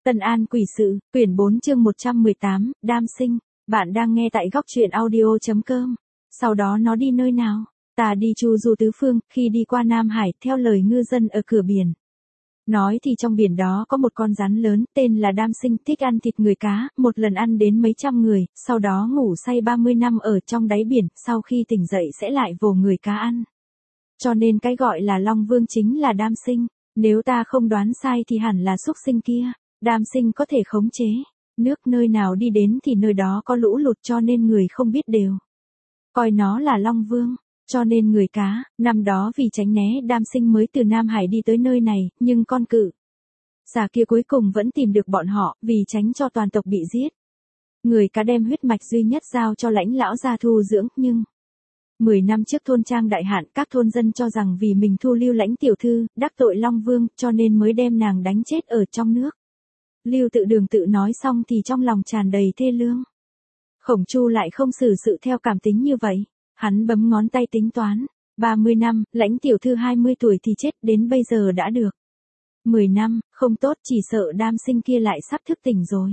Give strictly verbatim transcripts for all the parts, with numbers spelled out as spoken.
Tân An Quỷ Sự, quyển bốn chương một trăm mười tám, Đam Sinh. Bạn đang nghe tại góc truyện audio.com. Sau đó nó đi nơi nào? Ta đi chu du tứ phương, khi đi qua Nam Hải, theo lời ngư dân ở cửa biển. Nói thì trong biển đó có một con rắn lớn, tên là Đam Sinh, thích ăn thịt người cá, một lần ăn đến mấy trăm người, sau đó ngủ say ba mươi năm ở trong đáy biển, sau khi tỉnh dậy sẽ lại vồ người cá ăn. Cho nên cái gọi là Long Vương chính là Đam Sinh, nếu ta không đoán sai thì hẳn là súc sinh kia. Đam Sinh có thể khống chế nước, nơi nào đi đến thì nơi đó có lũ lụt, cho nên người không biết đều coi nó là Long Vương. Cho nên người cá, năm đó vì tránh né Đam Sinh mới từ Nam Hải đi tới nơi này, nhưng con cự xà kia cuối cùng vẫn tìm được bọn họ, vì tránh cho toàn tộc bị giết. Người cá đem huyết mạch duy nhất giao cho lãnh lão gia thu dưỡng, nhưng mười năm trước thôn trang đại hạn, các thôn dân cho rằng vì mình thu lưu lãnh tiểu thư, đắc tội Long Vương, cho nên mới đem nàng đánh chết ở trong nước. Lưu Tự Đường tự nói xong thì trong lòng tràn đầy thê lương. Khổng Chu lại không xử sự theo cảm tính như vậy. Hắn bấm ngón tay tính toán. ba mươi năm, lãnh tiểu thư hai mươi tuổi thì chết, đến bây giờ đã được mười năm, không tốt, chỉ sợ Đam Sinh kia lại sắp thức tỉnh rồi.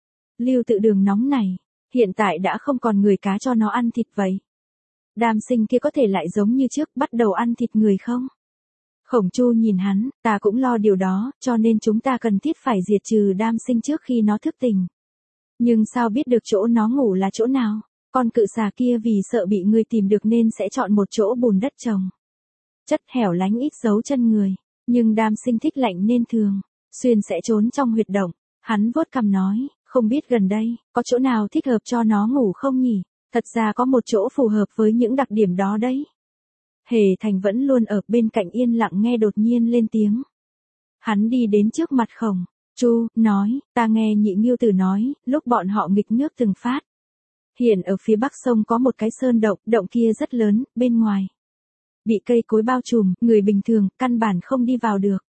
Lưu Tự Đường nóng này, hiện tại đã không còn người cá cho nó ăn thịt vậy. Đam Sinh kia có thể lại giống như trước bắt đầu ăn thịt người không? Khổng Chu nhìn hắn, ta cũng lo điều đó, cho nên chúng ta cần thiết phải diệt trừ Đam Sinh trước khi nó thức tỉnh. Nhưng sao biết được chỗ nó ngủ là chỗ nào? Con cự xà kia vì sợ bị người tìm được nên sẽ chọn một chỗ bùn đất trồng chất hẻo lánh ít dấu chân người. Nhưng Đam Sinh thích lạnh nên thường xuyên sẽ trốn trong huyệt động. Hắn vuốt cằm nói, không biết gần đây có chỗ nào thích hợp cho nó ngủ không nhỉ? Thật ra có một chỗ phù hợp với những đặc điểm đó đấy. Hề Thành vẫn luôn ở bên cạnh yên lặng nghe đột nhiên lên tiếng. Hắn đi đến trước mặt Khổng Chu, nói, ta nghe Nhị Nghiêu Tử nói, lúc bọn họ nghịch nước từng phát. Hiện ở phía bắc sông có một cái sơn động, động kia rất lớn, bên ngoài bị cây cối bao trùm, người bình thường căn bản không đi vào được.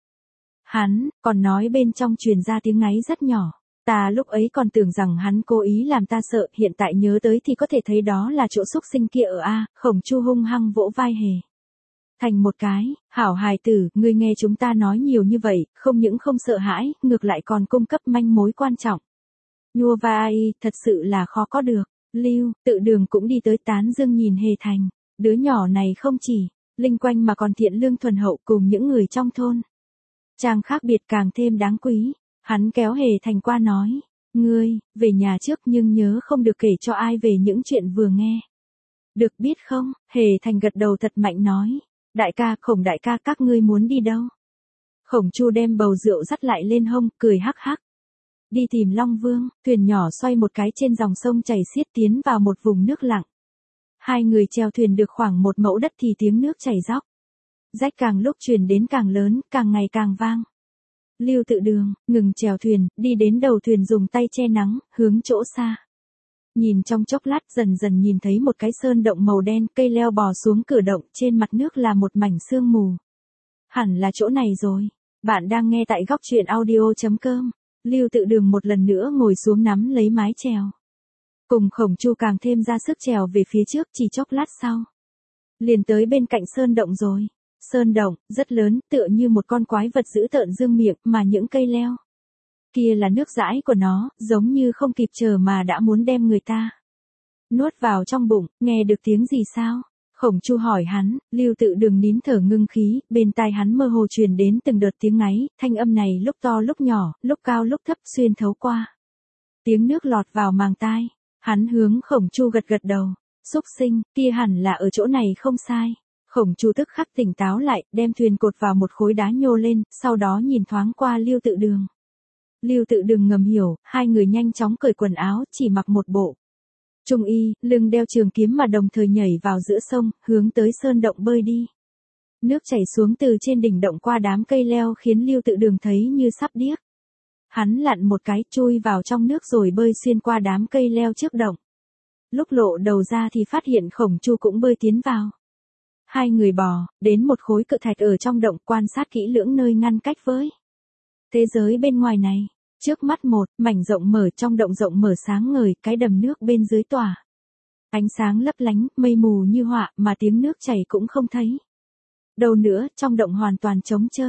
Hắn còn nói bên trong truyền ra tiếng ngáy rất nhỏ. Ta lúc ấy còn tưởng rằng hắn cố ý làm ta sợ, hiện tại nhớ tới thì có thể thấy đó là chỗ xúc sinh kia ở a. Khổng Chu hung hăng vỗ vai Hề Thành một cái, hảo hài tử, ngươi nghe chúng ta nói nhiều như vậy, không những không sợ hãi, ngược lại còn cung cấp manh mối quan trọng. Nhua vai, thật sự là khó có được. Lưu Tự Đường cũng đi tới tán dương nhìn Hề Thành, đứa nhỏ này không chỉ linh quanh mà còn thiện lương thuần hậu, cùng những người trong thôn trang khác biệt càng thêm đáng quý. Hắn kéo Hề Thành qua nói, ngươi, về nhà trước nhưng nhớ không được kể cho ai về những chuyện vừa nghe. Được biết không? Hề Thành gật đầu thật mạnh nói, đại ca, Khổng đại ca, các ngươi muốn đi đâu? Khổng Chu đem bầu rượu dắt lại lên hông, cười hắc hắc. Đi tìm Long Vương. Thuyền nhỏ xoay một cái trên dòng sông chảy xiết tiến vào một vùng nước lặng. Hai người chèo thuyền được khoảng một mẫu đất thì tiếng nước chảy róc rách càng lúc truyền đến càng lớn, càng ngày càng vang. Lưu Tự Đường ngừng chèo thuyền, đi đến đầu thuyền dùng tay che nắng, hướng chỗ xa. Nhìn trong chốc lát, dần dần nhìn thấy một cái sơn động màu đen, cây leo bò xuống cửa động, trên mặt nước là một mảnh sương mù. Hẳn là chỗ này rồi. Bạn đang nghe tại góc truyện audio.com. Lưu Tự Đường một lần nữa ngồi xuống nắm lấy mái chèo. Cùng Khổng Chu càng thêm ra sức chèo về phía trước, chỉ chốc lát sau. Liền tới bên cạnh sơn động rồi. Sơn động, rất lớn, tựa như một con quái vật dữ tợn dương miệng, mà những cây leo kia là nước dãi của nó, giống như không kịp chờ mà đã muốn đem người ta nuốt vào trong bụng. Nghe được tiếng gì sao? Khổng Chu hỏi hắn. Lưu Tự Đường nín thở ngưng khí, bên tai hắn mơ hồ truyền đến từng đợt tiếng ngáy, thanh âm này lúc to lúc nhỏ, lúc cao lúc thấp, xuyên thấu qua tiếng nước lọt vào màng tai. Hắn hướng Khổng Chu gật gật đầu. Xúc sinh, kia hẳn là ở chỗ này không sai. Khổng Chu tức khắc tỉnh táo lại, đem thuyền cột vào một khối đá nhô lên, sau đó nhìn thoáng qua Lưu Tự Đường. Lưu Tự Đường ngầm hiểu, hai người nhanh chóng cởi quần áo, chỉ mặc một bộ trung y, lưng đeo trường kiếm mà đồng thời nhảy vào giữa sông, hướng tới sơn động bơi đi. Nước chảy xuống từ trên đỉnh động qua đám cây leo khiến Lưu Tự Đường thấy như sắp điếc. Hắn lặn một cái, chui vào trong nước rồi bơi xuyên qua đám cây leo trước động. Lúc lộ đầu ra thì phát hiện Khổng Chu cũng bơi tiến vào. Hai người bò đến một khối cự thạch ở trong động, quan sát kỹ lưỡng nơi ngăn cách với thế giới bên ngoài này. Trước mắt một mảnh rộng mở, trong động rộng mở sáng ngời, cái đầm nước bên dưới tỏa ánh sáng lấp lánh, mây mù như họa, mà tiếng nước chảy cũng không thấy đâu nữa, trong động hoàn toàn trống trơn.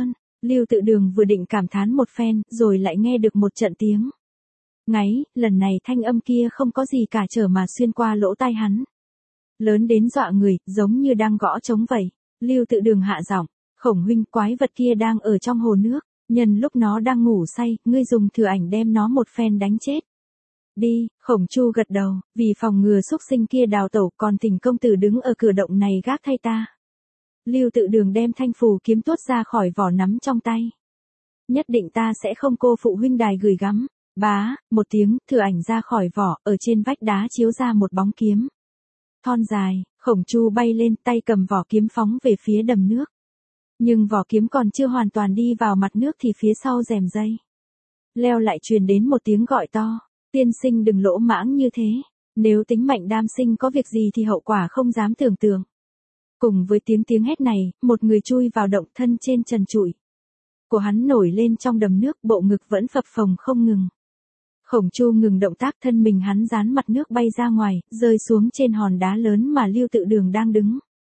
Lưu Tự Đường vừa định cảm thán một phen, rồi lại nghe được một trận tiếng ngáy, lần này thanh âm kia không có gì cả trở mà xuyên qua lỗ tai hắn. Lớn đến dọa người, giống như đang gõ trống vậy. Lưu Tự Đường hạ giọng, Khổng huynh, quái vật kia đang ở trong hồ nước, nhân lúc nó đang ngủ say, ngươi dùng thừa ảnh đem nó một phen đánh chết. Đi, Khổng Chu gật đầu, vì phòng ngừa xúc sinh kia đào tẩu, còn Thỉnh công tử đứng ở cửa động này gác thay ta. Lưu Tự Đường đem thanh phù kiếm tuốt ra khỏi vỏ nắm trong tay. Nhất định ta sẽ không cô phụ huynh đài gửi gắm. Bá, một tiếng, thừa ảnh ra khỏi vỏ, ở trên vách đá chiếu ra một bóng kiếm. Thon dài, Khổng Chu bay lên, tay cầm vỏ kiếm phóng về phía đầm nước. Nhưng vỏ kiếm còn chưa hoàn toàn đi vào mặt nước thì phía sau rèm dây leo lại truyền đến một tiếng gọi to. Tiên sinh đừng lỗ mãng như thế. Nếu tính mệnh Đam Sinh có việc gì thì hậu quả không dám tưởng tượng. Cùng với tiếng tiếng hét này, một người chui vào động, thân trên trần trụi của hắn nổi lên trong đầm nước, bộ ngực vẫn phập phồng không ngừng. Khổng Chu ngừng động tác, thân mình hắn dán mặt nước bay ra ngoài, rơi xuống trên hòn đá lớn mà Lưu Tự Đường đang đứng.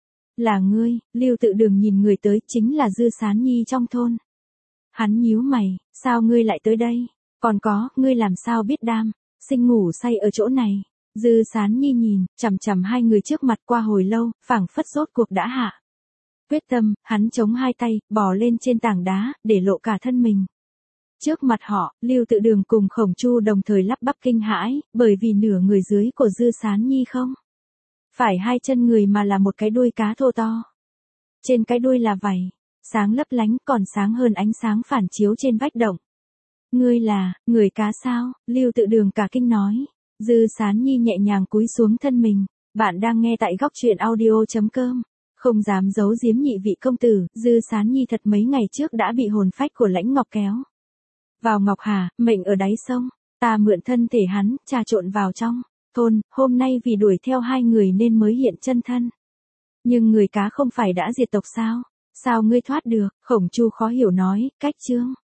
Là ngươi? Lưu Tự Đường nhìn người tới, chính là Dư Sán Nhi trong thôn. Hắn nhíu mày, sao ngươi lại tới đây? Còn có, ngươi làm sao biết Đam Sinh ngủ say ở chỗ này? Dư Sán Nhi nhìn chằm chằm hai người trước mặt qua hồi lâu, phảng phất rốt cuộc đã hạ quyết tâm, hắn chống hai tay, bò lên trên tảng đá, để lộ cả thân mình. Trước mặt họ, Lưu Tự Đường cùng Khổng Chu đồng thời lắp bắp kinh hãi, bởi vì nửa người dưới của Dư Sán Nhi không phải hai chân người mà là một cái đuôi cá thô to. Trên cái đuôi là vảy sáng lấp lánh, còn sáng hơn ánh sáng phản chiếu trên vách động. Ngươi là người cá sao? Lưu Tự Đường cả kinh nói. Dư Sán Nhi nhẹ nhàng cúi xuống thân mình. Bạn đang nghe tại góc truyện audio chấm com. Không dám giấu giếm nhị vị công tử, Dư Sán Nhi thật mấy ngày trước đã bị hồn phách của Lãnh Ngọc kéo vào Ngọc Hà, mệnh ở đáy sông. Ta mượn thân thể hắn, trà trộn vào trong thôn, hôm nay vì đuổi theo hai người nên mới hiện chân thân. Nhưng người cá không phải đã diệt tộc sao? Sao ngươi thoát được? Khổng Chu khó hiểu nói, cách chương.